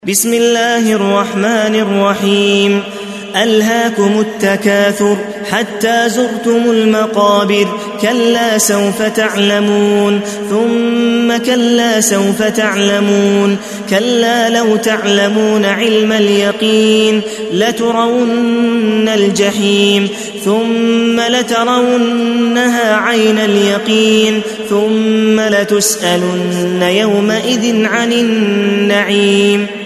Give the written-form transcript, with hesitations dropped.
بسم الله الرحمن الرحيم. ألهاكم التكاثر حتى زرتم المقابر، كلا سوف تعلمون ثم كلا سوف تعلمون، كلا لو تعلمون علم اليقين لترون الجحيم ثم لترونها عين اليقين ثم لتسألن يومئذ عن النعيم.